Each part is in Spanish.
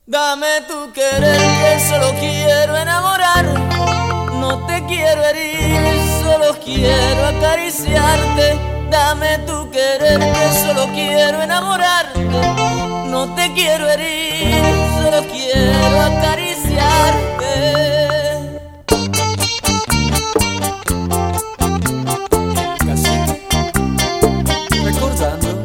Dame tu querer que solo quiero enamorar. No te quiero herir, solo quiero acariciarte. Dame tu querer que solo quiero enamorarte. No te quiero herir, solo quiero acariciarte. Recordando.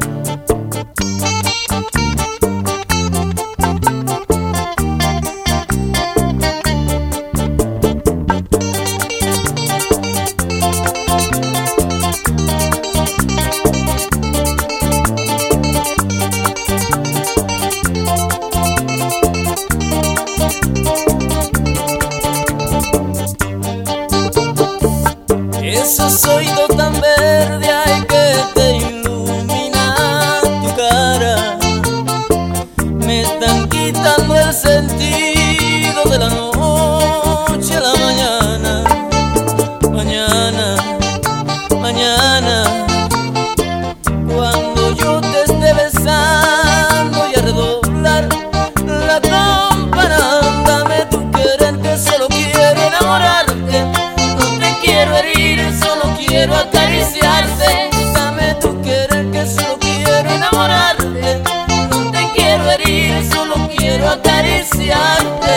Esos oídos tan verdes hay que te ilumina tu cara. Me están quitando el sentido de la noche a la mañana. Mañana, mañana, cuando yo te esté besando y a redoblar la campana. Dame tu querer que solo quiero enamorarte. No te quiero herir, solo quiero acariciarte. Dame tu querer que solo quiero enamorarte. No te quiero herir, solo quiero acariciarte.